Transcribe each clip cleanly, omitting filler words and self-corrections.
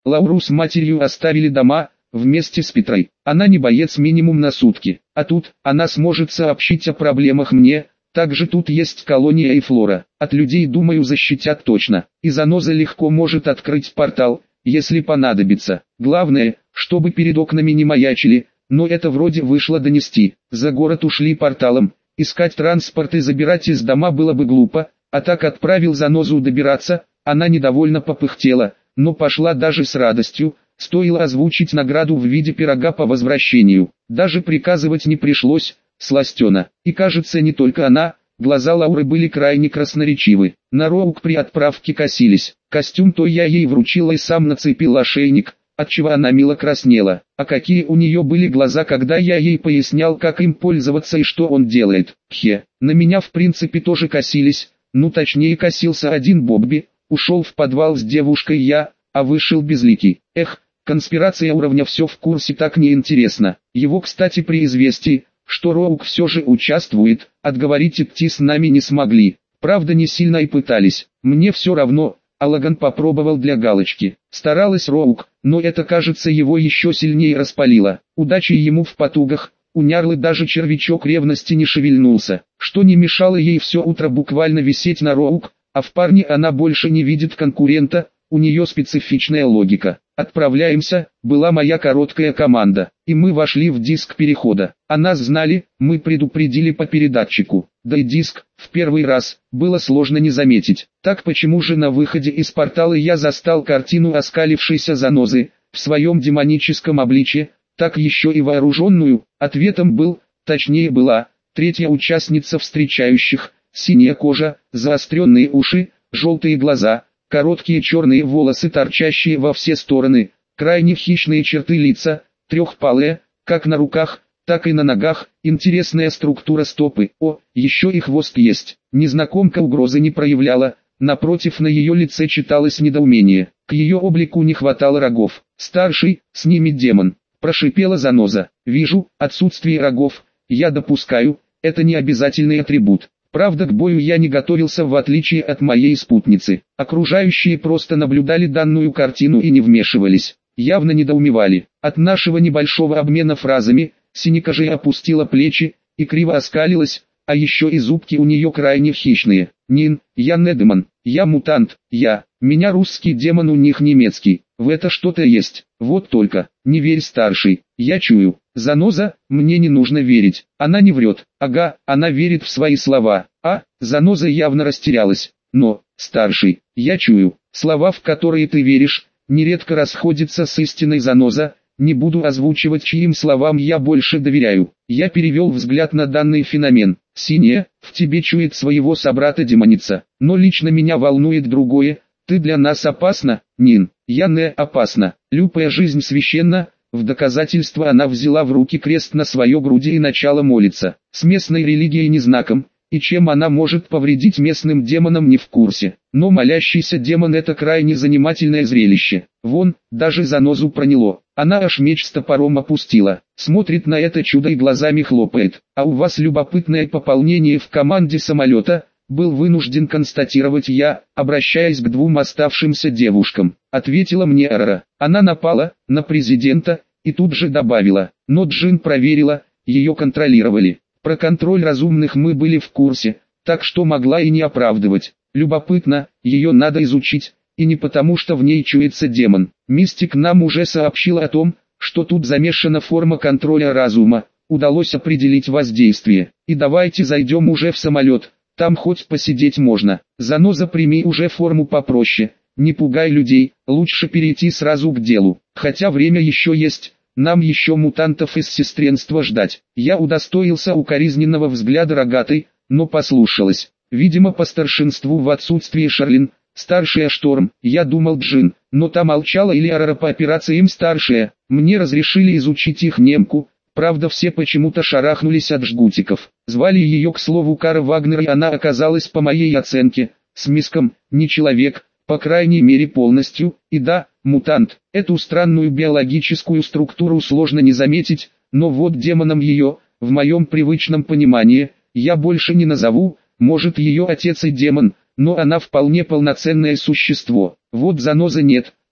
Лауру с матерью оставили дома, вместе с Петрой. Она не боец минимум на сутки. А тут, она сможет сообщить о проблемах мне. Также тут есть колония и флора. От людей, думаю, защитят точно. И заноза легко может открыть портал, если понадобится. Главное, чтобы перед окнами не маячили, но это вроде вышло донести. За город ушли порталом. Искать транспорт и забирать из дома было бы глупо, а так отправил занозу добираться. Она недовольно попыхтела, но пошла даже с радостью. Стоило озвучить награду в виде пирога по возвращению. Даже приказывать не пришлось, сластена. И кажется, не только она, глаза Лауры были крайне красноречивы. На Роук при отправке косились. Костюм то я ей вручила и сам нацепил ошейник, отчего она мило краснела. А какие у нее были глаза, когда я ей пояснял, как им пользоваться и что он делает. На меня в принципе тоже косились, ну точнее косился один Бобби. Ушел в подвал с девушкой я, а вышел безликий. Конспирация уровня все в курсе, так неинтересно. Его, кстати, при известии, что Роук все же участвует, отговорить идти с нами не смогли. Правда, не сильно и пытались. Мне все равно, а Лаган попробовал для галочки. Старалась Роук, но это, кажется, его еще сильнее распалило. Удачи ему в потугах. У Нярлы даже червячок ревности не шевельнулся, что не мешало ей все утро буквально висеть на Роук, а в парне она больше не видит конкурента. У нее специфичная логика. «Отправляемся», была моя короткая команда, и мы вошли в диск перехода. О нас знали, мы предупредили по передатчику. Да и диск, в первый раз, было сложно не заметить. Так почему же на выходе из портала я застал картину оскалившейся занозы, в своем демоническом обличье, так еще и вооруженную? Ответом был, точнее была, третья участница встречающих, синяя кожа, заостренные уши, желтые глаза, короткие черные волосы, торчащие во все стороны, крайне хищные черты лица, трехпалые, как на руках, так и на ногах, интересная структура стопы, еще и хвост есть. Незнакомка угрозы не проявляла, напротив, на ее лице читалось недоумение. К ее облику не хватало рогов. «Старший, с ними демон», прошипела заноза. «Вижу, отсутствие рогов, я допускаю, это не обязательный атрибут». Правда, к бою я не готовился, в отличие от моей спутницы. Окружающие просто наблюдали данную картину и не вмешивались. Явно недоумевали. От нашего небольшого обмена фразами, синекожая опустила плечи и криво оскалилась, а еще и зубки у нее крайне хищные. «Нин, я не демон, я мутант, меня русский демон, у них немецкий. В это что-то есть. Вот только, не верь, старший, я чую». «Заноза, мне не нужно верить, она не врет». «Ага, она верит в свои слова». Заноза явно растерялась. «Но, старший, я чую, слова, в которые ты веришь, нередко расходятся с истиной». «Заноза, не буду озвучивать, чьим словам я больше доверяю». Я перевел взгляд на данный феномен. «Синяя, в тебе чует своего собрата-демоница, но лично меня волнует другое. Ты для нас опасна, Нин». «Я не опасна, любая жизнь священна». В доказательство она взяла в руки крест на свое груди и начала молиться. С местной религией не знаком, и чем она может повредить местным демонам, не в курсе. Но молящийся демон — это крайне занимательное зрелище. Вон, даже занозу проняло. Она аж меч с топором опустила. Смотрит на это чудо и глазами хлопает. «А у вас любопытное пополнение в команде самолета», был вынужден констатировать я, обращаясь к двум оставшимся девушкам. Ответила мне Арара. Она напала на президента и тут же добавила: «Но Джин проверила, ее контролировали». Про контроль разумных мы были в курсе, так что могла и не оправдывать. Любопытно, ее надо изучить, и не потому, что в ней чуется демон. Мистик нам уже сообщил о том, что тут замешана форма контроля разума. Удалось определить воздействие. И давайте зайдем уже в самолет. Там хоть посидеть можно. Заноза, прими уже форму попроще. Не пугай людей, лучше перейти сразу к делу. Хотя время еще есть, нам еще мутантов из сестренства ждать. Я удостоился укоризненного взгляда рогатой, но послушалась. Видимо, по старшинству в отсутствие Шарлин, старшая Шторм. Я думал Джин, но та молчала, или Арара по операциям старшая. Мне разрешили изучить их немку. Правда, все почему-то шарахнулись от жгутиков. Звали ее, к слову, Кара Вагнер, и она оказалась, по моей оценке, с миском, не человек, по крайней мере полностью, и да, мутант. Эту странную биологическую структуру сложно не заметить, но вот демоном ее, в моем привычном понимании, я больше не назову. Может, ее отец и демон, но она вполне полноценное существо. Вот заноза нет,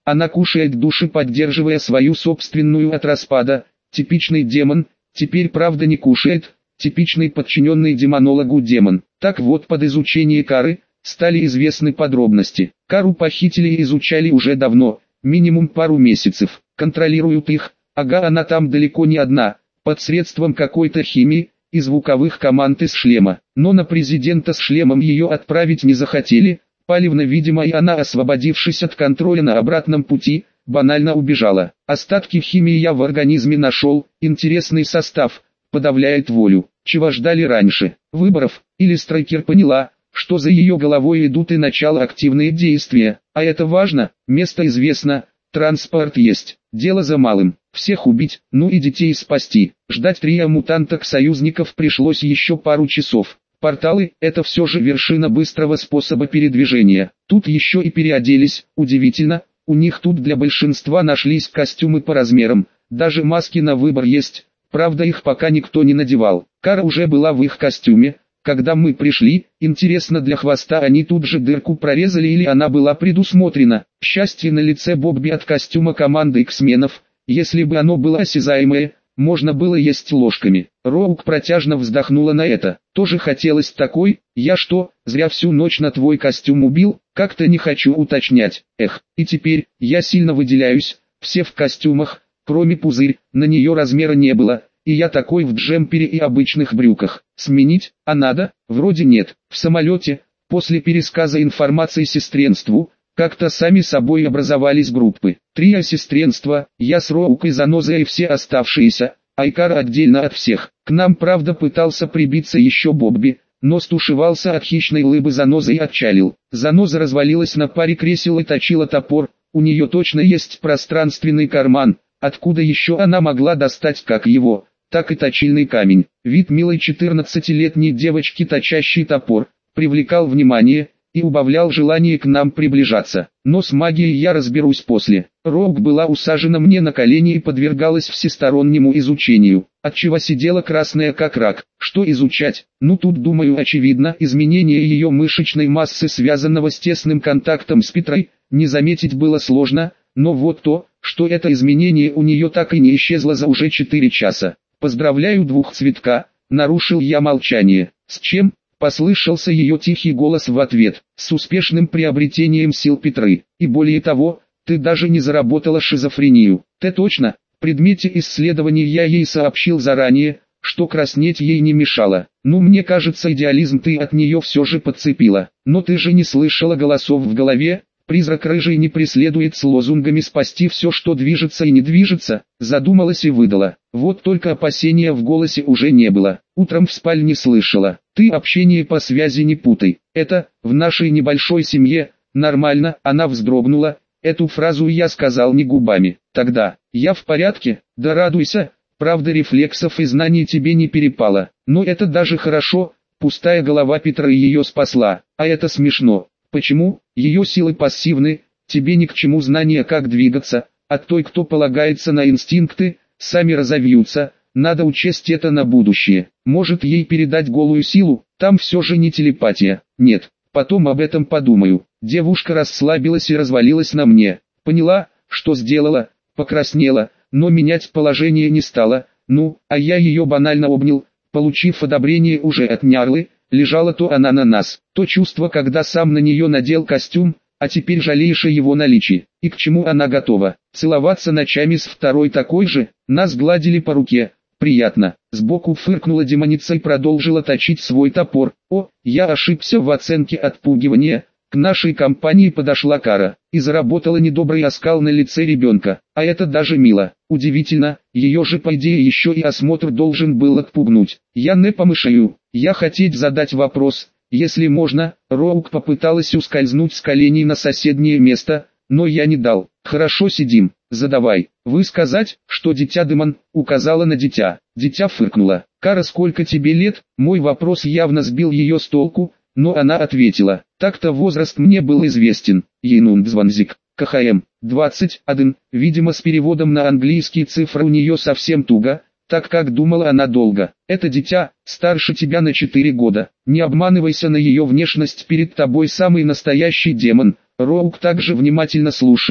Она кушает души, поддерживая свою собственную от распада. Типичный демон, теперь правда не кушает, типичный подчиненный демонологу демон. Так вот, под изучение Кары стали известны подробности. Кару похитили и изучали уже давно, минимум пару месяцев. Контролируют их, ага, она там далеко не одна, под средством какой-то химии и звуковых команд из шлема. Но на президента с шлемом ее отправить не захотели, палевно видимо, и она, освободившись от контроля на обратном пути, банально убежала. Остатки химии я в организме нашел, интересный состав, подавляет волю. Чего ждали раньше? Выборов? Или Страйкер поняла, что за ее головой идут и начало активные действия? А это важно, место известно, транспорт есть, дело за малым. Всех убить, ну и детей спасти. Ждать трио мутанток-союзников пришлось еще пару часов. Порталы – это все же вершина быстрого способа передвижения. Тут еще и переоделись, удивительно. У них тут для большинства нашлись костюмы по размерам, даже маски на выбор есть, правда их пока никто не надевал. Кара уже была в их костюме, когда мы пришли, интересно, для хвоста они тут же дырку прорезали или она была предусмотрена. Счастье на лице Бобби от костюма команды X-менов, если бы оно было осязаемое, можно было есть ложками. Роук протяжно вздохнула на это. Тоже хотелось такой, я что, зря всю ночь на твой костюм убил, как-то не хочу уточнять. Эх, и теперь, я сильно выделяюсь, все в костюмах, кроме Пузырь, на нее размера не было, и я такой в джемпере и обычных брюках. Сменить, а надо, вроде нет. В самолете, после пересказа информации сестренству, как-то сами собой образовались группы. Трио сестренства, я с Роукой, Заноза и все оставшиеся, Айкара отдельно от всех. К нам правда пытался прибиться еще Бобби, но стушевался от хищной лыбы Занозы и отчалил. Заноза развалилась на паре кресел и точила топор, у нее точно есть пространственный карман, откуда еще она могла достать как его, так и точильный камень. Вид милой 14-летней девочки, точащей топор, привлекал внимание и убавлял желание к нам приближаться. Но с магией я разберусь после. Роук была усажена мне на колени и подвергалась всестороннему изучению, отчего сидела красная как рак. Что изучать? Ну тут, думаю, очевидно, изменение ее мышечной массы, связанного с тесным контактом с Петрой, не заметить было сложно, но вот то, что это изменение у нее так и не исчезло за уже 4 часа. «Поздравляю, Двухцветка», нарушил я молчание. «С чем?» — послышался ее тихий голос в ответ. «С успешным приобретением сил Петры. И более того, ты даже не заработала шизофрению». «Ты точно?» В предмете исследований я ей сообщил заранее, что краснеть ей не мешало. «Ну, мне кажется, идеализм ты от нее все же подцепила. Но ты же не слышала голосов в голове?» Призрак рыжий не преследует с лозунгами «спасти все, что движется и не движется», задумалась и выдала. Вот только опасения в голосе уже не было. Утром в спальне слышала. Ты общение по связи не путай. Это, в нашей небольшой семье, нормально. Она вздрогнула. Эту фразу я сказал не губами. Тогда, я в порядке, да радуйся. Правда, рефлексов и знаний тебе не перепало. Но это даже хорошо. Пустая голова Петра ее спасла. А это смешно. Почему? Ее силы пассивны, тебе ни к чему знания, как двигаться, а той, кто полагается на инстинкты, сами разовьются, надо учесть это на будущее. Может, ей передать голую силу, там все же не телепатия. Нет, потом об этом подумаю. Девушка расслабилась и развалилась на мне. Поняла, что сделала, покраснела, но менять положение не стала. Ну, а я ее банально обнял, получив одобрение уже от Нярлы. Лежала то она на нас, то чувство, когда сам на нее надел костюм, а теперь жалеешь о его наличии. И к чему она готова? Целоваться ночами с второй такой же? Нас гладили по руке. Приятно. Сбоку фыркнула демоница и продолжила точить свой топор. О, я ошибся в оценке отпугивания. К нашей компании подошла Кара и заработала недобрый оскал на лице ребенка. А это даже мило. Удивительно, ее же по идее еще и осмотр должен был отпугнуть. Я не помышаю. Я хотеть задать вопрос, если можно. Роук попыталась ускользнуть с коленей на соседнее место, но я не дал. Хорошо, сидим, задавай. Вы сказать, что дитя демон, указала на дитя. Дитя фыркнула. Кара, сколько тебе лет? Мой вопрос явно сбил ее с толку, но она ответила. Так-то возраст мне был известен. Ейнундзванзик. КХМ. 21. Видимо, с переводом на английский цифры у нее совсем туго, так как думала она долго. Это дитя, старше тебя на 4 года. Не обманывайся на ее внешность, перед тобой самый настоящий демон. Роук также внимательно слушала,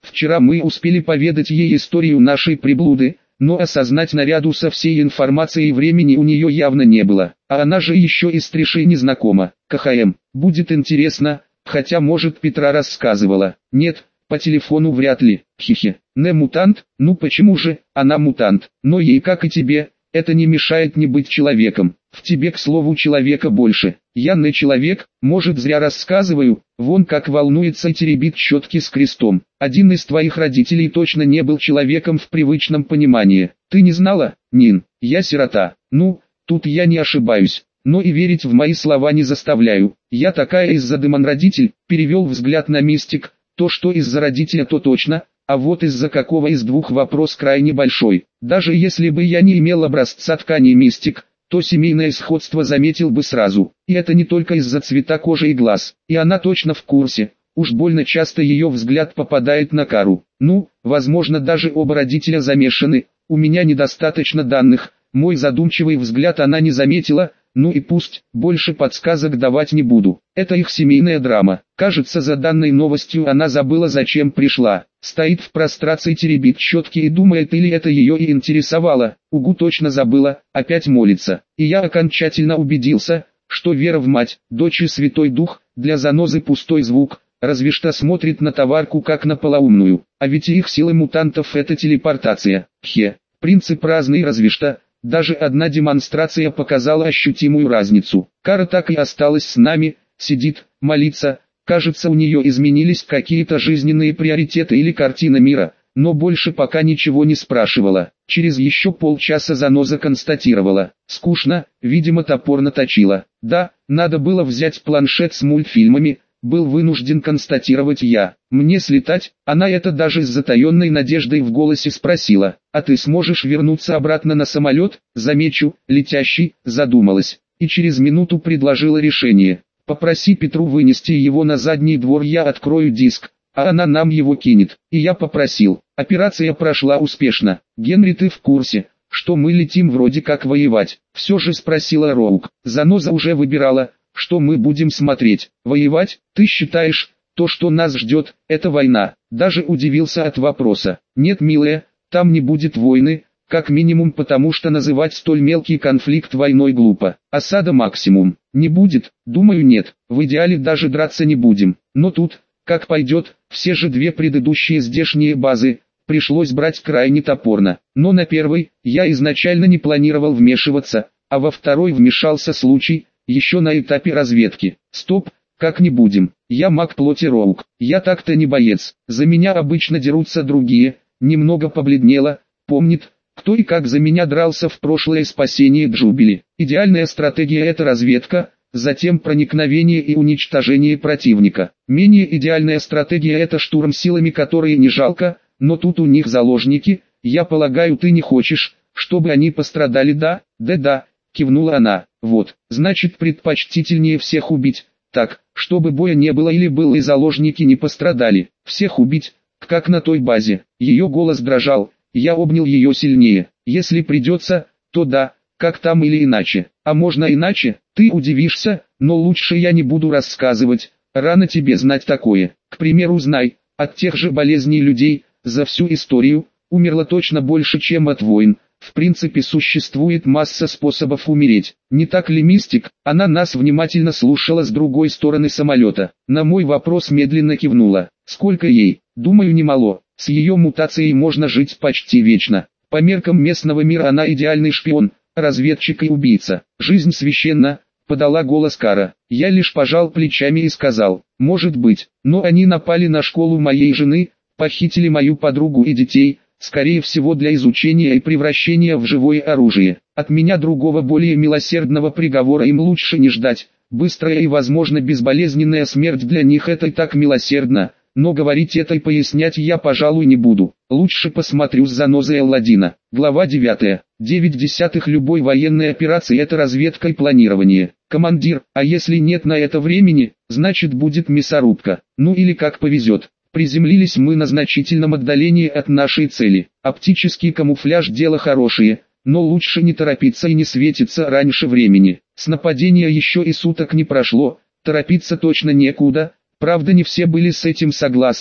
Вчера мы успели поведать ей историю нашей приблуды, но осознать наряду со всей информацией времени у нее явно не было. А она же еще и с Тришей не знакома. КХМ, будет интересно, хотя может Петра рассказывала. Нет, по телефону вряд ли. Хихи. Не мутант? Ну почему же, она мутант. Но ей, как и тебе, это не мешает не быть человеком. В тебе, к слову, человека больше. Я не человек, может зря рассказываю, вон как волнуется и теребит щетки с крестом. Один из твоих родителей точно не был человеком в привычном понимании. Ты не знала, Нин? Я сирота. Ну, тут я не ошибаюсь. Но и верить в мои слова не заставляю. Я такая из-за Демон родитель, перевел взгляд на Мистик. То, что из-за родителя, то точно. А вот из-за какого из двух вопрос крайне большой. Даже если бы я не имел образца ткани Мистик, то семейное сходство заметил бы сразу. И это не только из-за цвета кожи и глаз. И она точно в курсе. Уж больно часто ее взгляд попадает на Кару. Ну, возможно, даже оба родителя замешаны. У меня недостаточно данных. Мой задумчивый взгляд она не заметила. Ну и пусть, больше подсказок давать не буду. Это их семейная драма. Кажется, за данной новостью она забыла, зачем пришла. Стоит в прострации, теребит щетки и думает, или это ее и интересовало. Угу, точно забыла, опять молится. И я окончательно убедился, что вера в мать, дочь и Святой Дух, для занозы пустой звук, разве что смотрит на товарку как на полоумную. А ведь и их силы мутантов это телепортация. Принцип разный, разве что. Даже одна демонстрация показала ощутимую разницу. Кара так и осталась с нами, сидит, молится. Кажется, у нее изменились какие-то жизненные приоритеты или картина мира, но больше пока ничего не спрашивала. Через еще полчаса заноза констатировала. Скучно, видимо топорно точила. Да, надо было взять планшет с мультфильмами, был вынужден констатировать я. Мне слетать? Она это даже с затаенной надеждой в голосе спросила. А ты сможешь вернуться обратно на самолет? Замечу, летящий, задумалась. И через минуту предложила решение. Попроси Петру вынести его на задний двор, я открою диск, а она нам его кинет. И я попросил. Операция прошла успешно. Генри, ты в курсе, что мы летим вроде как воевать? Все же спросила Роук. Заноза уже выбирала, что мы будем смотреть. Воевать? Ты считаешь, то, что нас ждет, это война? Даже удивился от вопроса. Нет, милая, там не будет войны, как минимум потому, что называть столь мелкий конфликт войной глупо. Осада максимум. Не будет? Думаю, нет. В идеале даже драться не будем. Но тут, как пойдет, все же две предыдущие здешние базы пришлось брать крайне топорно. Но на первой я изначально не планировал вмешиваться, а во второй вмешался случай, еще на этапе разведки. Стоп, как не будем. Я маг плоти Роук. Я так-то не боец. За меня обычно дерутся другие. Немного побледнела, помнит, кто и как за меня дрался в прошлое спасение Джубили. Идеальная стратегия — это разведка, затем проникновение и уничтожение противника. Менее идеальная стратегия — это штурм силами, которые не жалко, но тут у них заложники. Я полагаю, ты не хочешь, чтобы они пострадали, да? Да, кивнула она. Вот, значит, предпочтительнее всех убить, так, чтобы боя не было или было и заложники не пострадали. Всех убить, как на той базе. Ее голос дрожал, я обнял ее сильнее. Если придется, то да, как там или иначе. А можно иначе? Ты удивишься, но лучше я не буду рассказывать, рано тебе знать такое. К примеру, знай, от тех же болезней людей, за всю историю, умерло точно больше, чем от войн. В принципе, существует масса способов умереть. Не так ли, Мистик? Она нас внимательно слушала с другой стороны самолета. На мой вопрос медленно кивнула. Сколько ей? Думаю, немало. С ее мутацией можно жить почти вечно. По меркам местного мира она идеальный шпион, разведчик и убийца. Жизнь священна, подала голос Кара. Я лишь пожал плечами и сказал, может быть, но они напали на школу моей жены, похитили мою подругу и детей, скорее всего для изучения и превращения в живое оружие. От меня другого более милосердного приговора им лучше не ждать. Быстрая и, возможно, безболезненная смерть для них — это и так милосердно, но говорить это и пояснять я, пожалуй, не буду. Лучше посмотрю с занозой Алладина. Глава 9. 9/10 любой военной операции — это разведка и планирование. Командир, а если нет на это времени, значит будет мясорубка. Ну или как повезет. Приземлились мы на значительном отдалении от нашей цели. Оптический камуфляж — дело хорошее, но лучше не торопиться и не светиться раньше времени. С нападения еще и суток не прошло, торопиться точно некуда. Правда, не все были с этим согласны,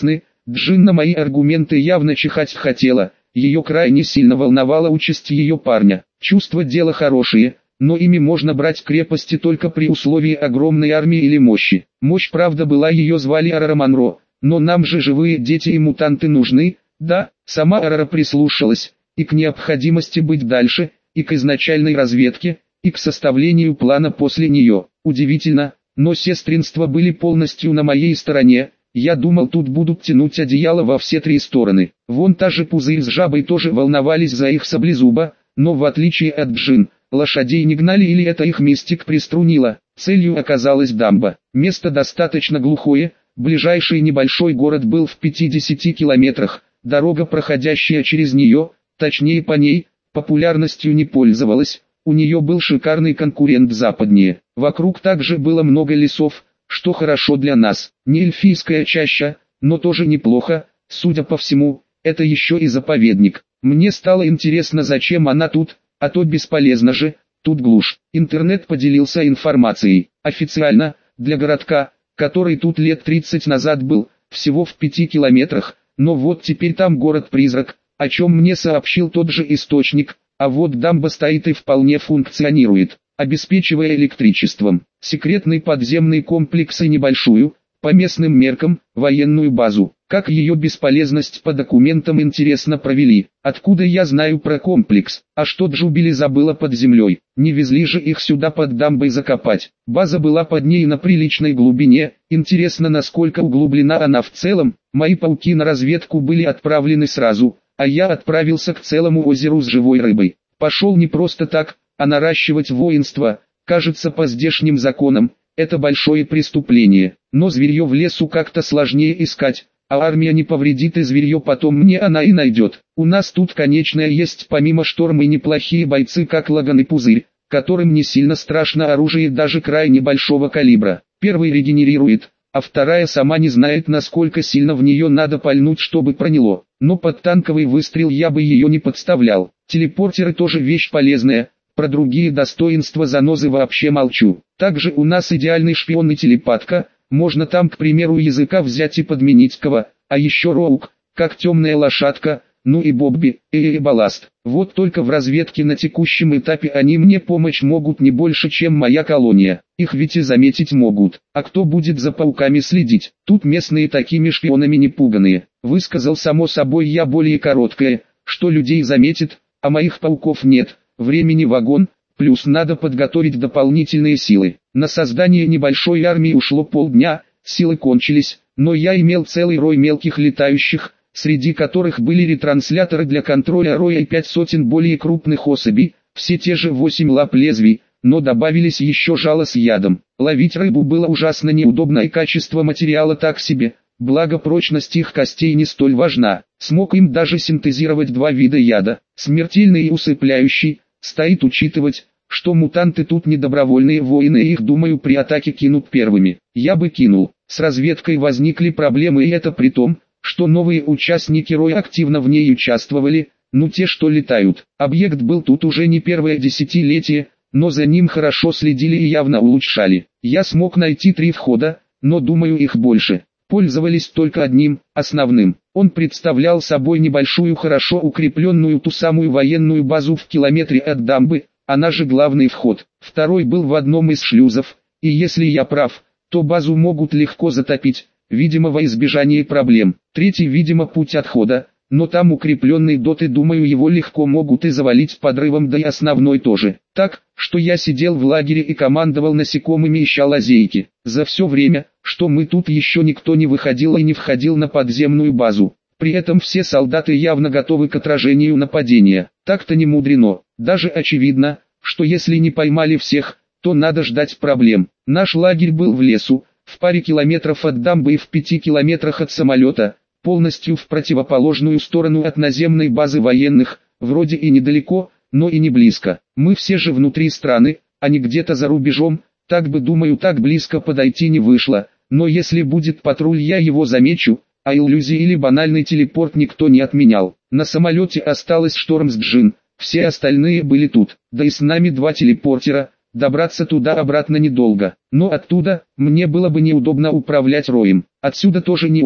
Джин на мои аргументы явно чихать хотела, ее крайне сильно волновала участь ее парня. Чувства дело хорошие, но ими можно брать крепости только при условии огромной армии или мощи. Мощь, правда, была, ее звали Арара Монро, но нам же живые дети и мутанты нужны. Да, сама Арара прислушалась и к необходимости быть дальше, и к изначальной разведке, и к составлению плана после нее. Удивительно, но сестринства были полностью на моей стороне. Я думал, тут будут тянуть одеяло во все три стороны. Вон та же Пузырь с Жабой тоже волновались за их саблезуба, но в отличие от Джин, лошадей не гнали или это их мистик приструнило. Целью оказалась дамба. Место достаточно глухое, ближайший небольшой город был в 50 километрах, дорога, проходящая через нее, точнее по ней, популярностью не пользовалась, у нее был шикарный конкурент западнее. Вокруг также было много лесов, что хорошо для нас. Не эльфийская чаща, но тоже неплохо, судя по всему, это еще и заповедник. Мне стало интересно, зачем она тут, а то бесполезно же, тут глушь. Интернет поделился информацией. Официально, для городка, который тут лет 30 назад был, всего в 5 километрах, но вот теперь там город-призрак, о чем мне сообщил тот же источник, а вот дамба стоит и вполне функционирует, обеспечивая электричеством, секретный подземный комплекс и небольшую, по местным меркам, военную базу. Как ее бесполезность по документам интересно провели, откуда я знаю про комплекс, а что Джубили забыла под землей, не везли же их сюда под дамбой закопать. База была под ней на приличной глубине, интересно, насколько углублена она в целом. Мои пауки на разведку были отправлены сразу, а я отправился к целому озеру с живой рыбой. Пошел не просто так, а наращивать воинство. Кажется, по здешним законам, это большое преступление, но зверье в лесу как-то сложнее искать, а армия не повредит и зверье потом мне она и найдет. У нас тут, конечно, есть помимо Шторма и неплохие бойцы, как Лаган и Пузырь, которым не сильно страшно оружие даже крайне большого калибра. Первый регенерирует, а вторая сама не знает, насколько сильно в нее надо пальнуть, чтобы проняло. Но под танковый выстрел я бы ее не подставлял. Телепортеры тоже вещь полезная. Про другие достоинства занозы вообще молчу. Также у нас идеальный шпион и телепатка, можно там, к примеру, языка взять и подменить кого, а еще Роук, как темная лошадка, ну и Бобби, и Балласт. Вот только в разведке на текущем этапе они мне помочь могут не больше, чем моя колония. Их ведь и заметить могут. А кто будет за пауками следить? Тут местные такими шпионами не пуганые. Высказал само собой я более короткое, что людей заметит, а моих пауков нет. Времени вагон, плюс надо подготовить дополнительные силы. На создание небольшой армии ушло полдня, силы кончились, но я имел целый рой мелких летающих, среди которых были ретрансляторы для контроля роя и 5 сотен более крупных особей, все те же 8 лап лезвий, но добавились еще жало с ядом. Ловить рыбу было ужасно неудобно и качество материала так себе, благо прочность их костей не столь важна. Смог им даже синтезировать 2 вида яда, смертельный и усыпляющий. Стоит учитывать, что мутанты тут не добровольные воины и их, думаю, при атаке кинут первыми. Я бы кинул. С разведкой возникли проблемы, и это при том, что новые участники роя активно в ней участвовали, ну те, что летают. Объект был тут уже не первое десятилетие, но за ним хорошо следили и явно улучшали. Я смог найти 3 входа, но думаю, их больше. Пользовались только одним, основным. Он представлял собой небольшую, хорошо укрепленную ту самую военную базу в километре от дамбы, она же главный вход. Второй был в одном из шлюзов, и если я прав, то базу могут легко затопить, видимо во избежание проблем. Третий, видимо, путь отхода, но там укрепленный дот, и думаю, его легко могут и завалить подрывом, да и основной тоже. Так, что я сидел в лагере и командовал насекомыми, ища лазейки. За все время, что мы тут, еще никто не выходил и не входил на подземную базу. При этом все солдаты явно готовы к отражению нападения. Так-то не мудрено. Даже очевидно, что если не поймали всех, то надо ждать проблем. Наш лагерь был в лесу, в паре километров от дамбы и в 5 километрах от самолета, полностью в противоположную сторону от наземной базы военных, вроде и недалеко, но и не близко. Мы все же внутри страны, а не где-то за рубежом, так бы, думаю, так близко подойти не вышло, но если будет патруль, я его замечу, а иллюзии или банальный телепорт никто не отменял. На самолете осталась Шторм с Джин, все остальные были тут, да и с нами 2 телепортера. Добраться туда-обратно недолго, но оттуда мне было бы неудобно управлять роем. Отсюда тоже не очень,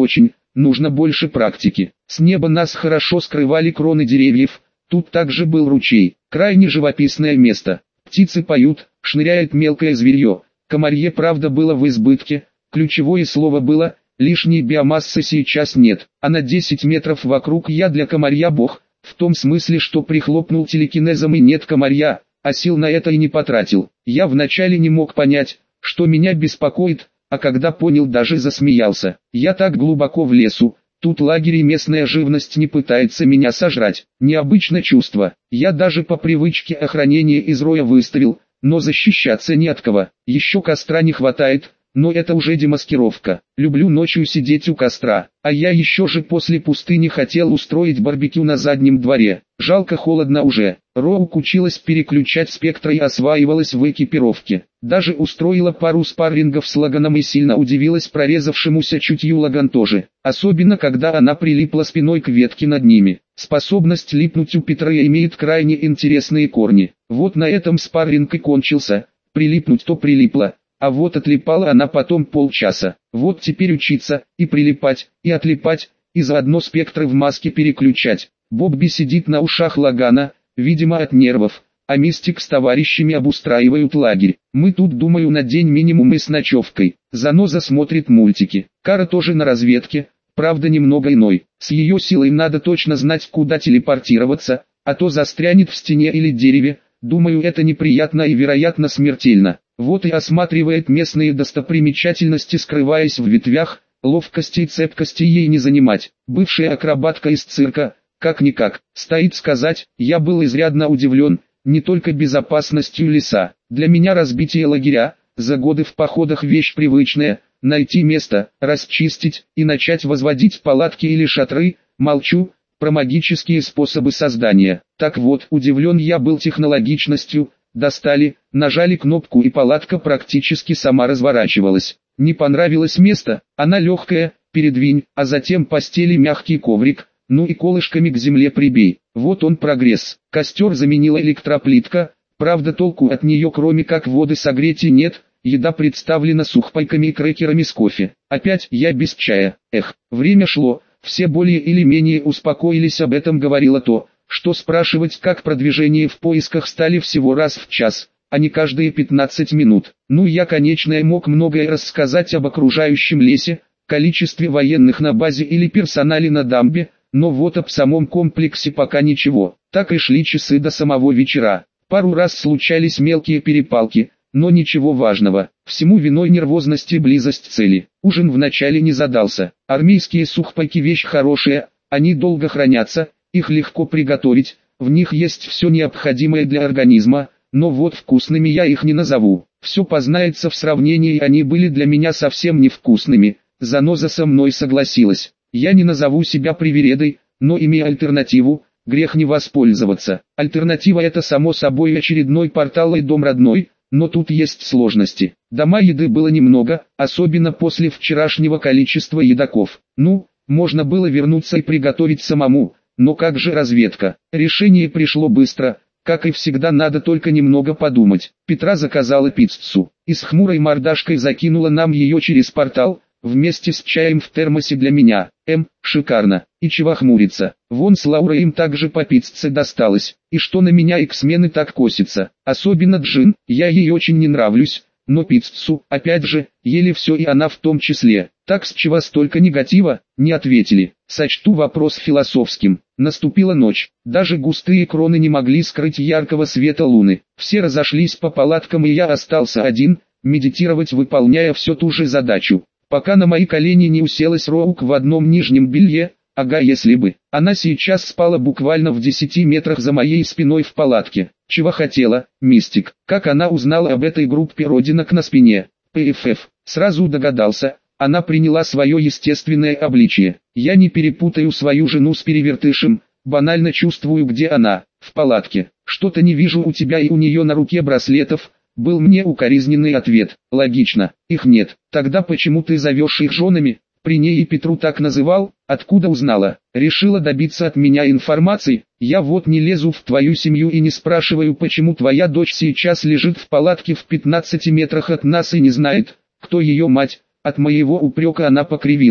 нужно больше практики. С неба нас хорошо скрывали кроны деревьев, тут также был ручей, крайне живописное место. Птицы поют, шныряет мелкое зверье, комарье правда было в избытке, ключевое слово было, лишней биомассы сейчас нет, а на 10 метров вокруг я для комарья бог, в том смысле, что прихлопнул телекинезом и нет комарья, а сил на это и не потратил. Я вначале не мог понять, что меня беспокоит, а когда понял, даже засмеялся. Я так глубоко в лесу, тут лагерь и местная живность не пытается меня сожрать. Необычное чувство. Я даже по привычке охранение из роя выставил, но защищаться не от кого. Еще костра не хватает, но это уже демаскировка. Люблю ночью сидеть у костра, а я еще же после пустыни хотел устроить барбекю на заднем дворе. Жалко, холодно уже. Роук училась переключать спектры и осваивалась в экипировке. Даже устроила пару спаррингов с Лаганом и сильно удивилась прорезавшемуся чутью Лаган тоже. Особенно когда она прилипла спиной к ветке над ними. Способность липнуть у Петры имеет крайне интересные корни. Вот на этом спарринг и кончился. Прилипнуть то прилипла. А вот отлипала она потом полчаса. Вот теперь учиться, и прилипать, и отлипать, и заодно спектры в маске переключать. Бобби сидит на ушах Лагана, видимо от нервов, а Мистик с товарищами обустраивают лагерь. Мы тут, думаю, на день минимум и с ночевкой. Заноза смотрит мультики. Кара тоже на разведке, правда немного иной. С ее силой надо точно знать, куда телепортироваться, а то застрянет в стене или дереве. Думаю, это неприятно и вероятно смертельно. Вот и осматривает местные достопримечательности, скрываясь в ветвях, ловкости и цепкости ей не занимать. Бывшая акробатка из цирка, как-никак, стоит сказать, я был изрядно удивлен, не только безопасностью леса. Для меня разбитие лагеря, за годы в походах вещь привычная, найти место, расчистить и начать возводить палатки или шатры, молчу, про магические способы создания. Так вот, удивлен я был технологичностью. Достали, нажали кнопку и палатка практически сама разворачивалась. Не понравилось место, она легкая, передвинь, а затем постели мягкий коврик, ну и колышками к земле прибей. Вот он прогресс. Костер заменила электроплитка, правда толку от нее кроме как воды согреть и нет, еда представлена сухпайками и крекерами с кофе. Опять я без чая. Время шло, все более или менее успокоились, об этом говорило то, что спрашивать, как продвижение в поисках стали всего раз в час, а не каждые 15 минут. Ну я, конечно, мог многое рассказать об окружающем лесе, количестве военных на базе или персонале на дамбе, но вот об самом комплексе пока ничего. Так и шли часы до самого вечера. Пару раз случались мелкие перепалки, но ничего важного. Всему виной нервозность и близость цели. Ужин вначале не задался. Армейские сухпайки вещь хорошая, они долго хранятся. Их легко приготовить, в них есть все необходимое для организма, но вот вкусными я их не назову. Все познается в сравнении, и они были для меня совсем невкусными. Заноза со мной согласилась. Я не назову себя привередой, но имея альтернативу, грех не воспользоваться. Альтернатива — это само собой очередной портал и дом родной, но тут есть сложности. Дома еды было немного, особенно после вчерашнего количества едоков. Ну, можно было вернуться и приготовить самому. Но как же разведка? Решение пришло быстро, как и всегда надо только немного подумать. Петра заказала пиццу, и с хмурой мордашкой закинула нам ее через портал, вместе с чаем в термосе для меня. Шикарно, и чего хмуриться, вон с Лаурой им также по пицце досталось, и что на меня иксмены так косятся, особенно Джин, я ей очень не нравлюсь. Но пиццу, опять же, ели все и она в том числе. Так с чего столько негатива, не ответили. Сочту вопрос философским. Наступила ночь. Даже густые кроны не могли скрыть яркого света луны. Все разошлись по палаткам и я остался один, медитировать, выполняя все ту же задачу. Пока на мои колени не уселась Роук в одном нижнем белье, ага, если бы. Она сейчас спала буквально в 10 метрах за моей спиной в палатке. Чего хотела, Мистик? Как она узнала об этой группе родинок на спине? ПФФ. Сразу догадался, она приняла свое естественное обличие. Я не перепутаю свою жену с перевертышем, банально чувствую, где она, в палатке. Что-то не вижу у тебя и у нее на руке браслетов, был мне укоризненный ответ. Логично, их нет. Тогда почему ты зовешь их женами? При ней и Петру так называл, откуда узнала? Решила добиться от меня информации. Я вот не лезу в твою семью и не спрашиваю, почему твоя дочь сейчас лежит в палатке в 15 метрах от нас и не знает, кто ее мать. От моего упрека она покривилась.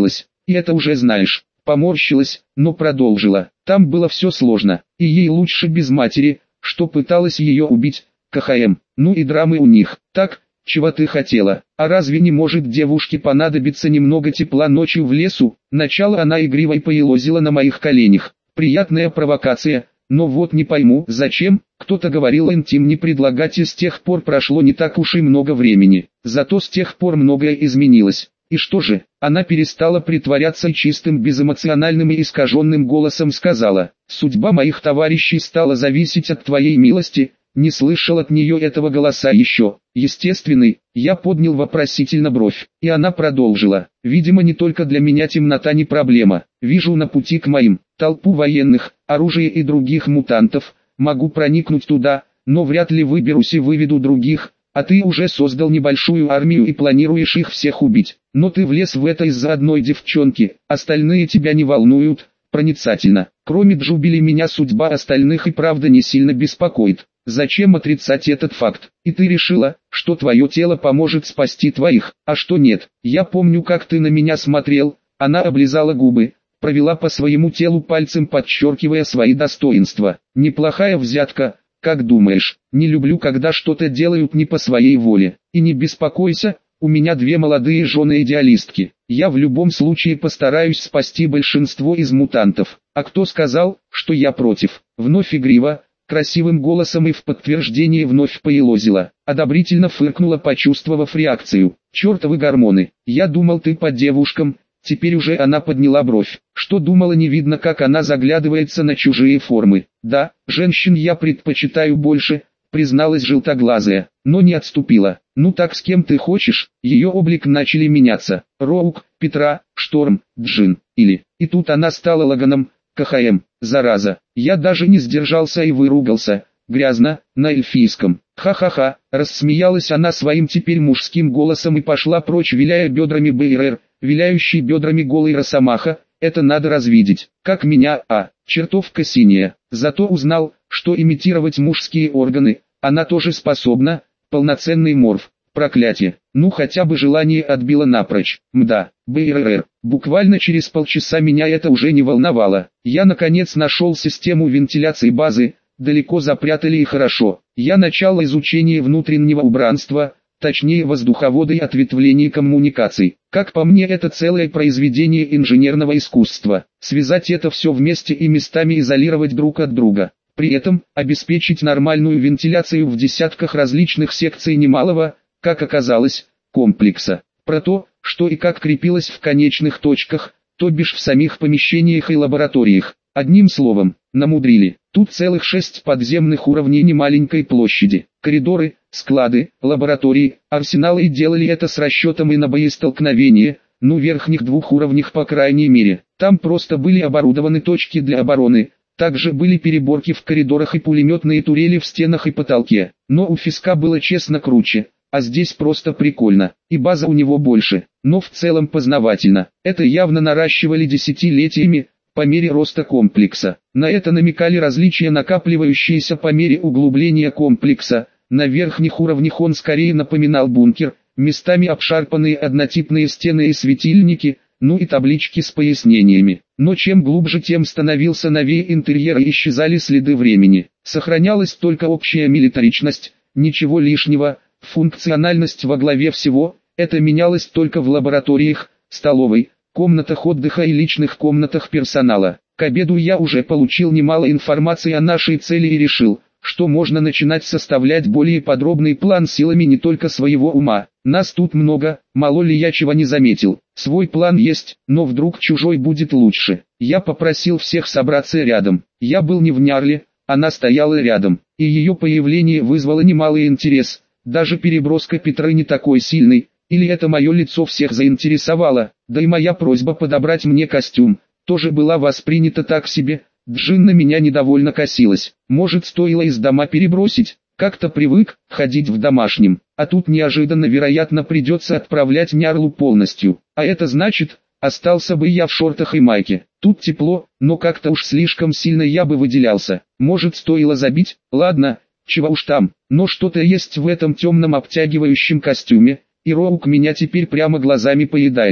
и это уже знаешь. Поморщилась, но продолжила. Там было все сложно, и ей лучше без матери, что пыталась ее убить. КХМ, ну и драмы у них. Так, чего ты хотела? А разве не может девушке понадобиться немного тепла ночью в лесу? Начало она игриво и поелозила на моих коленях. Приятная провокация, но вот не пойму, зачем? Кто-то говорил интим не предлагать, и с тех пор прошло не так уж и много времени. Зато с тех пор многое изменилось. И что же? Она перестала притворяться и чистым, безэмоциональным и искаженным голосом сказала: «Судьба моих товарищей стала зависеть от твоей милости». Не слышал от нее этого голоса еще. Естественный, я поднял вопросительно бровь, и она продолжила. Видимо, не только для меня темнота не проблема. Вижу на пути к моим толпу военных, оружие и других мутантов. Могу проникнуть туда, но вряд ли выберусь и выведу других. А ты уже создал небольшую армию и планируешь их всех убить. Но ты влез в это из-за одной девчонки, остальные тебя не волнуют. Проницательно. Кроме Джубили меня судьба остальных и правда не сильно беспокоит. Зачем отрицать этот факт? И ты решила, что твое тело поможет спасти твоих, а что нет? Я помню, как ты на меня смотрел. Она облизала губы, провела по своему телу пальцем, подчеркивая свои достоинства. Неплохая взятка, как думаешь? Не люблю, когда что-то делают не по своей воле. И не беспокойся, у меня 2 молодые жены-идеалистки. Я в любом случае постараюсь спасти большинство из мутантов. А кто сказал, что я против? Вновь игриво, красивым голосом и в подтверждение вновь поелозила. Одобрительно фыркнула, почувствовав реакцию. Чертовы гормоны. Я думал, ты по девушкам. Теперь уже она подняла бровь. Что думала, не видно, как она заглядывается на чужие формы. Да, женщин я предпочитаю больше, призналась желтоглазая, но не отступила. Ну так с кем ты хочешь? Ее облик начали меняться. Роук, Петра, Шторм, Джин, или... И тут она стала Логаном. КХМ, зараза. Я даже не сдержался и выругался. Грязно, на эльфийском. Ха-ха-ха, рассмеялась она своим теперь мужским голосом и пошла прочь, виляя бедрами БРР, виляющий бедрами голый росомаха. Это надо развидеть. Как меня, чертовка синяя. Зато узнал, что имитировать мужские органы, она тоже способна. Полноценный морф. Проклятие. Ну хотя бы желание отбило напрочь. Мда, БРР. Буквально через полчаса меня это уже не волновало. Я наконец нашел систему вентиляции базы, далеко запрятали и хорошо. Я начал изучение внутреннего убранства, точнее воздуховода и ответвлений коммуникаций. Как по мне, это целое произведение инженерного искусства. Связать это все вместе и местами изолировать друг от друга. При этом обеспечить нормальную вентиляцию в десятках различных секций немалого, как оказалось, комплекса. Про то, что и как крепилось в конечных точках, то бишь в самих помещениях и лабораториях. Одним словом, намудрили. Тут целых 6 подземных уровней немаленькой площади. Коридоры, склады, лаборатории, арсеналы, и делали это с расчетом и на боестолкновение, верхних 2 уровнях по крайней мере. Там просто были оборудованы точки для обороны. Также были переборки в коридорах и пулеметные турели в стенах и потолке. Но у Фиска было честно круче. А здесь просто прикольно, и база у него больше, но в целом познавательно. Это явно наращивали десятилетиями, по мере роста комплекса. На это намекали различия, накапливающиеся по мере углубления комплекса. На верхних уровнях он скорее напоминал бункер, местами обшарпанные однотипные стены и светильники, и таблички с пояснениями. Но чем глубже, тем становился новее интерьер и исчезали следы времени. Сохранялась только общая милитаричность, ничего лишнего. Функциональность во главе всего, это менялось только в лабораториях, столовой, комнатах отдыха и личных комнатах персонала. К обеду я уже получил немало информации о нашей цели и решил, что можно начинать составлять более подробный план силами не только своего ума. Нас тут много, мало ли я чего не заметил. Свой план есть, но вдруг чужой будет лучше. Я попросил всех собраться рядом. Я был не в Нярле, она стояла рядом, и ее появление вызвало немалый интерес. Даже переброска Петры не такой сильный, или это мое лицо всех заинтересовало, да и моя просьба подобрать мне костюм, тоже была воспринята так себе. Джин на меня недовольно косилась. Может, стоило из дома перебросить? Как-то привык ходить в домашнем, а тут неожиданно, вероятно, придется отправлять Нярлу полностью. А это значит, остался бы я в шортах и майке. Тут тепло, но как-то уж слишком сильно я бы выделялся. Может, стоило забить? Ладно. Чего уж там, но что-то есть в этом темном обтягивающем костюме, и Роук меня теперь прямо глазами поедает.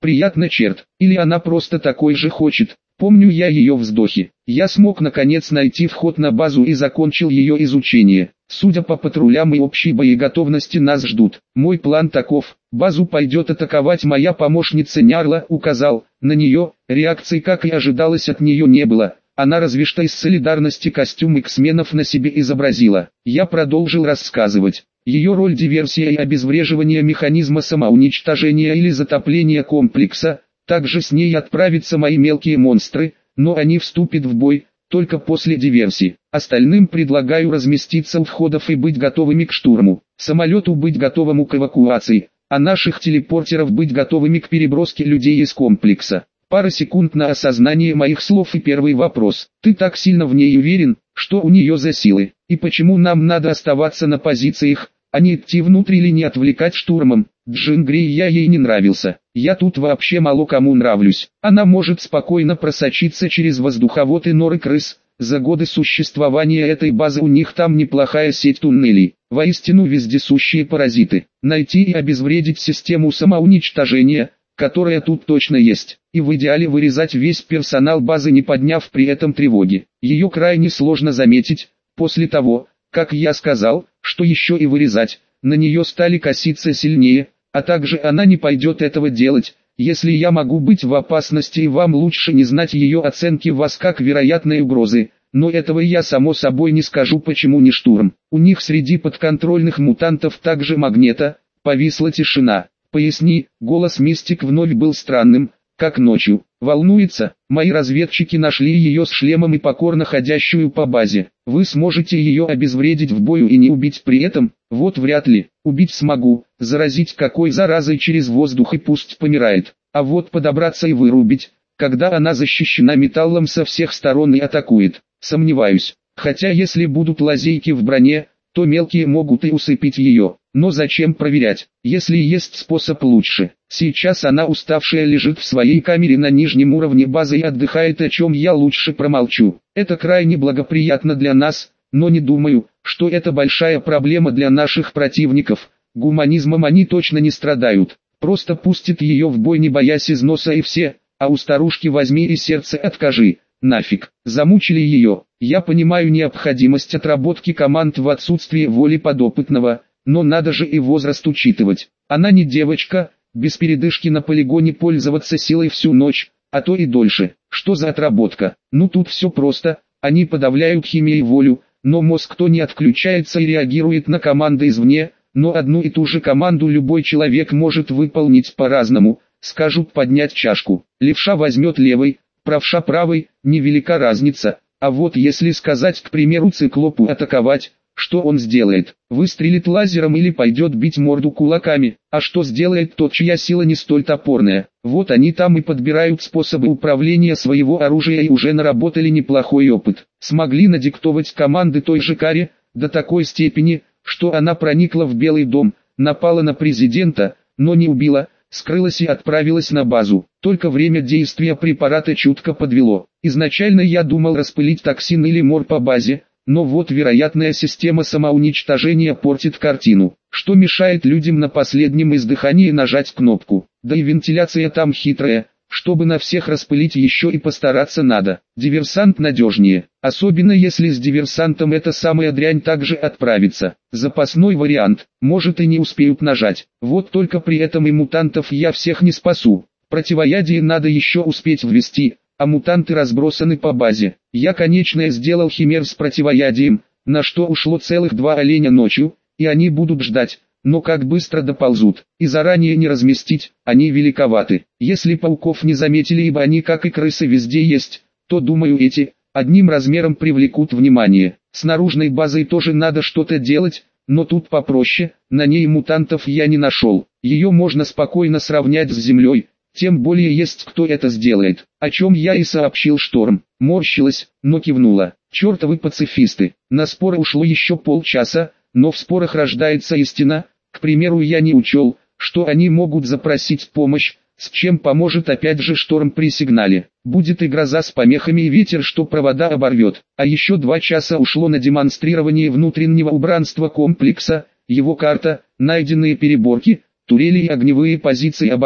Приятно, черт, или она просто такой же хочет. Помню я ее вздохи. Я смог наконец найти вход на базу и закончил ее изучение. Судя по патрулям и общей боеготовности нас ждут. Мой план таков. Базу пойдет атаковать моя помощница Нярла, указал на нее. Реакции, как и ожидалось, от нее не было. Она разве что из солидарности костюм X-менов на себе изобразила. Я продолжил рассказывать. Ее роль — диверсия и обезвреживание механизма самоуничтожения или затопления комплекса. Также с ней отправятся мои мелкие монстры, но они вступят в бой только после диверсии. Остальным предлагаю разместиться у входов и быть готовыми к штурму. Самолету быть готовым к эвакуации, а наших телепортеров быть готовыми к переброске людей из комплекса. Пара секунд на осознание моих слов и первый вопрос. Ты так сильно в ней уверен, что у нее за силы? И почему нам надо оставаться на позициях, а не идти внутрь или не отвлекать штурмом? Джин Грей, я ей не нравился. Я тут вообще мало кому нравлюсь. Она может спокойно просочиться через воздуховод и норы крыс. За годы существования этой базы у них там неплохая сеть туннелей. Воистину вездесущие паразиты. Найти и обезвредить систему самоуничтожения, которая тут точно есть. И в идеале вырезать весь персонал базы, не подняв при этом тревоги. Ее крайне сложно заметить. После того, как я сказал, что еще и вырезать, на нее стали коситься сильнее, а также она не пойдет этого делать, если я могу быть в опасности, и вам лучше не знать ее оценки вас как вероятной угрозы, но этого я само собой не скажу, почему не штурм. У них среди подконтрольных мутантов также Магнета. Повисла тишина. Поясни, голос Мистик вновь был странным, как ночью. Волнуется, мои разведчики нашли ее с шлемом и покорно ходящую по базе. Вы сможете ее обезвредить в бою и не убить при этом? Вот вряд ли. Убить смогу, заразить какой заразой через воздух и пусть помирает. А вот подобраться и вырубить, когда она защищена металлом со всех сторон и атакует, сомневаюсь. Хотя если будут лазейки в броне, то мелкие могут и усыпить ее. Но зачем проверять, если есть способ лучше? Сейчас она уставшая лежит в своей камере на нижнем уровне базы и отдыхает, о чем я лучше промолчу. Это крайне благоприятно для нас, но не думаю, что это большая проблема для наших противников. Гуманизмом они точно не страдают. Просто пустит ее в бой, не боясь износа, и все, а у старушки возьми и сердце откажи. Нафиг, замучили ее. Я понимаю необходимость отработки команд в отсутствии воли подопытного, но надо же и возраст учитывать. Она не девочка, без передышки на полигоне пользоваться силой всю ночь, а то и дольше. Что за отработка? Ну тут все просто, они подавляют химией волю, но мозг то не отключается и реагирует на команды извне, но одну и ту же команду любой человек может выполнить по-разному. Скажут поднять чашку, левша возьмет левой, правша правой, невелика разница. А вот если сказать, к примеру, циклопу атаковать, что он сделает? Выстрелит лазером или пойдет бить морду кулаками? А что сделает тот, чья сила не столь топорная? Вот они там и подбирают способы управления своего оружия и уже наработали неплохой опыт. Смогли надиктовать команды той же Каре, до такой степени, что она проникла в Белый дом, напала на президента, но не убила, скрылась и отправилась на базу. Только время действия препарата чутко подвело. Изначально я думал распылить токсин или мор по базе, но вот вероятная система самоуничтожения портит картину. Что мешает людям на последнем издыхании нажать кнопку? Да и вентиляция там хитрая, чтобы на всех распылить еще и постараться надо. Диверсант надежнее, особенно если с диверсантом эта самая дрянь также отправится. Запасной вариант, может и не успеют нажать. Вот только при этом и мутантов я всех не спасу. Противоядие надо еще успеть ввести, а мутанты разбросаны по базе. Я, конечно, сделал химер с противоядием, на что ушло целых 2 оленя ночью, и они будут ждать, но как быстро доползут, и заранее не разместить, они великоваты. Если пауков не заметили, ибо они, как и крысы, везде есть, то думаю эти, одним размером привлекут внимание. С наружной базой тоже надо что-то делать, но тут попроще, на ней мутантов я не нашел. Ее можно спокойно сравнять с землей. Тем более есть кто это сделает, о чем я и сообщил Шторм. Морщилась, но кивнула. Чертовы пацифисты. На споры ушло еще полчаса, но в спорах рождается истина. К примеру, я не учел, что они могут запросить помощь, с чем поможет опять же Шторм при сигнале. Будет и гроза с помехами и ветер, что провода оборвет. А еще 2 часа ушло на демонстрирование внутреннего убранства комплекса, его карта, найденные переборки, турели и огневые позиции обороны.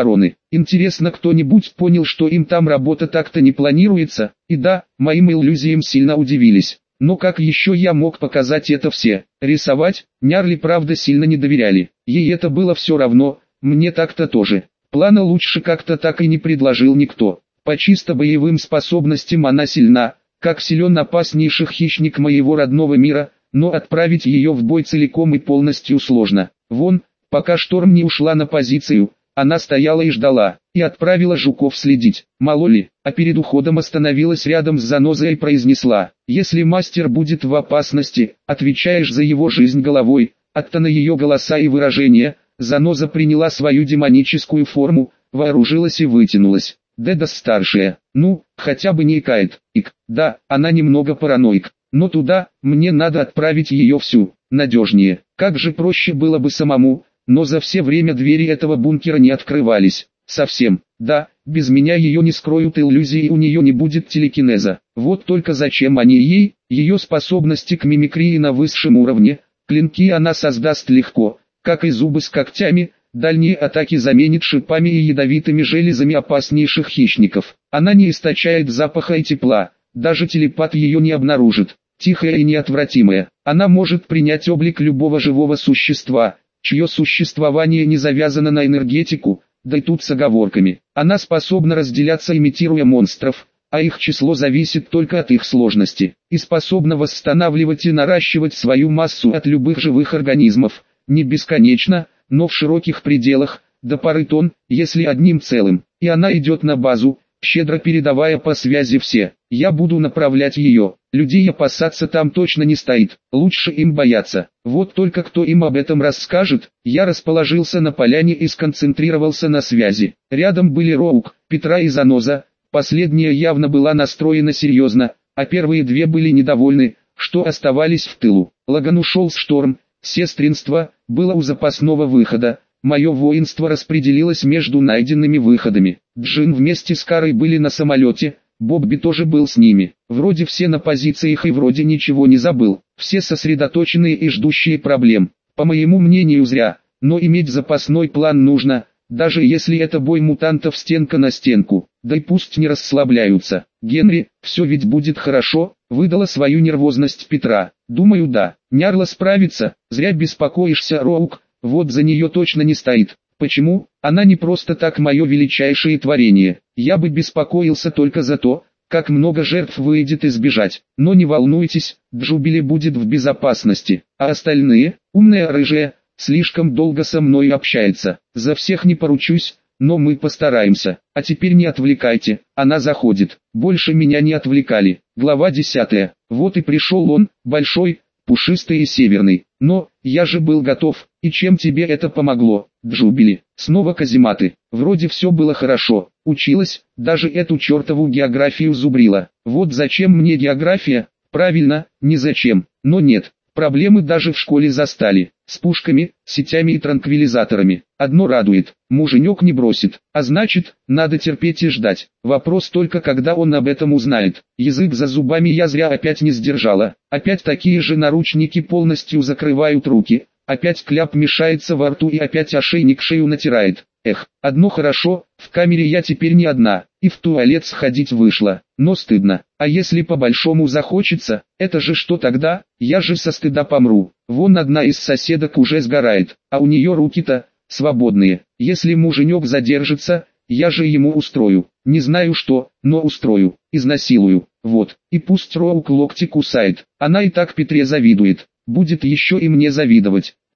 Интересно, кто-нибудь понял, что им там работа так-то не планируется? И да, моим иллюзиям сильно удивились. Но как еще я мог показать это все? Рисовать? Нярли правда сильно не доверяли. Ей это было все равно, мне так-то тоже. Плана лучше как-то так и не предложил никто. По чисто боевым способностям она сильна, как силен опаснейший хищник моего родного мира, но отправить ее в бой целиком и полностью сложно. Вон, пока Шторм не ушла на позицию, она стояла и ждала, и отправила жуков следить. Мало ли, а перед уходом остановилась рядом с занозой и произнесла: «Если мастер будет в опасности, отвечаешь за его жизнь головой». От-то на ее голоса и выражения, заноза приняла свою демоническую форму, вооружилась и вытянулась. Деда-старшая, ну, хотя бы не икает. Да, она немного параноик. Но туда, мне надо отправить ее всю, надежнее. Как же проще было бы самому, но за все время двери этого бункера не открывались. Совсем. Да, без меня ее не скроют иллюзии, у нее не будет телекинеза. Вот только зачем они ей? Ее способности к мимикрии на высшем уровне. Клинки она создаст легко, как и зубы с когтями. Дальние атаки заменит шипами и ядовитыми железами опаснейших хищников. Она не источает запаха и тепла. Даже телепат ее не обнаружит. Тихая и неотвратимая, она может принять облик любого живого существа, чье существование не завязано на энергетику, да и тут с оговорками. Она способна разделяться, имитируя монстров, а их число зависит только от их сложности, и способна восстанавливать и наращивать свою массу от любых живых организмов, не бесконечно, но в широких пределах, до пары тонн, если одним целым, и она идет на базу, щедро передавая по связи все. Я буду направлять ее. Людей опасаться там точно не стоит, лучше им бояться. Вот только кто им об этом расскажет? Я расположился на поляне и сконцентрировался на связи. Рядом были Роук, Петра и Заноза. Последняя явно была настроена серьезно, а первые две были недовольны, что оставались в тылу. Лаган ушел с Шторм, сестринство было у запасного выхода. Мое воинство распределилось между найденными выходами. Джин вместе с Карой были на самолете, Бобби тоже был с ними. Вроде все на позициях и вроде ничего не забыл. Все сосредоточенные и ждущие проблем. По моему мнению зря, но иметь запасной план нужно, даже если это бой мутантов стенка на стенку. Да и пусть не расслабляются. Генри, все ведь будет хорошо, выдала свою нервозность Петра. Думаю, да. Нярла справится, зря беспокоишься, Роук. Вот за нее точно не стоит. Почему? Она не просто так мое величайшее творение. Я бы беспокоился только за то, как много жертв выйдет избежать. Но не волнуйтесь, Джубили будет в безопасности. А остальные, умная рыжая, слишком долго со мной общается. За всех не поручусь, но мы постараемся. А теперь не отвлекайте, она заходит. Больше меня не отвлекали. Глава 10. Вот и пришел он, большой, пушистый и северный. Но, я же был готов, и чем тебе это помогло, Джубили? Снова казематы. Вроде все было хорошо, училась, даже эту чертову географию зубрила. Вот зачем мне география? Правильно, не зачем, но нет. Проблемы даже в школе застали, с пушками, сетями и транквилизаторами. Одно радует, муженек не бросит, а значит, надо терпеть и ждать. Вопрос только, когда он об этом узнает. Язык за зубами я зря опять не сдержала. Опять такие же наручники полностью закрывают руки. Опять кляп мешается во рту и опять ошейник шею натирает. Эх, одно хорошо, в камере я теперь не одна, и в туалет сходить вышла, но стыдно. А если по-большому захочется, это же что тогда? Я же со стыда помру. Вон одна из соседок уже сгорает, а у нее руки-то свободные. Если муженек задержится, я же ему устрою. Не знаю что, но устрою, изнасилую. Вот, и пусть Роук локти кусает. Она и так Петре завидует, будет еще и мне завидовать.